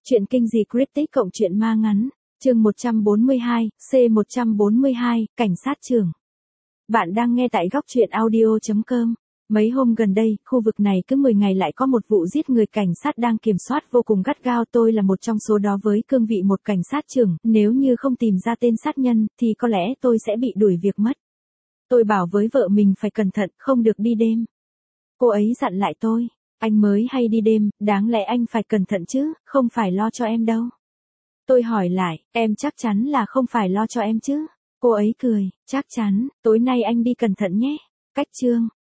Chuyện kinh dị cryptic cộng truyện ma ngắn, chương 142, C142, cảnh sát trưởng. Bạn đang nghe tại góc truyện audio.com. Mấy hôm gần đây, khu vực này cứ 10 ngày lại có một vụ giết người, cảnh sát đang kiểm soát vô cùng gắt gao. Tôi là một trong số đó với cương vị một cảnh sát trưởng, nếu như không tìm ra tên sát nhân, thì có lẽ tôi sẽ bị đuổi việc mất. Tôi bảo với vợ mình phải cẩn thận, không được đi đêm. Cô ấy dặn lại tôi, anh mới hay đi đêm, đáng lẽ anh phải cẩn thận chứ, không phải lo cho em đâu. Tôi hỏi lại, em chắc chắn là không phải lo cho em chứ? Cô ấy cười, chắc chắn, tối nay anh đi cẩn thận nhé. Cách chương,